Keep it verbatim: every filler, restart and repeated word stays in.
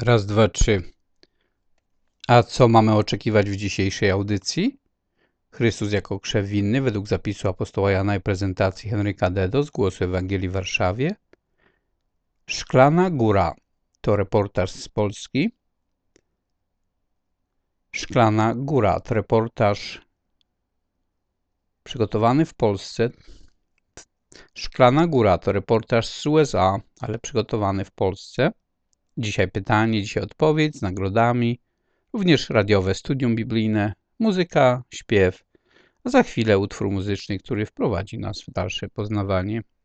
Raz, dwa, trzy. A co mamy oczekiwać w dzisiejszej audycji? Chrystus jako krzew winny według zapisu apostoła Jana i prezentacji Henryka Dedo z Głosu Ewangelii w Warszawie. Szklana Góra to reportaż z Polski. Szklana Góra to reportaż przygotowany w Polsce. Szklana Góra to reportaż z U S A, ale przygotowany w Polsce. Dzisiaj pytanie, dzisiaj odpowiedź z nagrodami. Również radiowe studium biblijne, muzyka, śpiew, a za chwilę utwór muzyczny, który wprowadzi nas w dalsze poznawanie.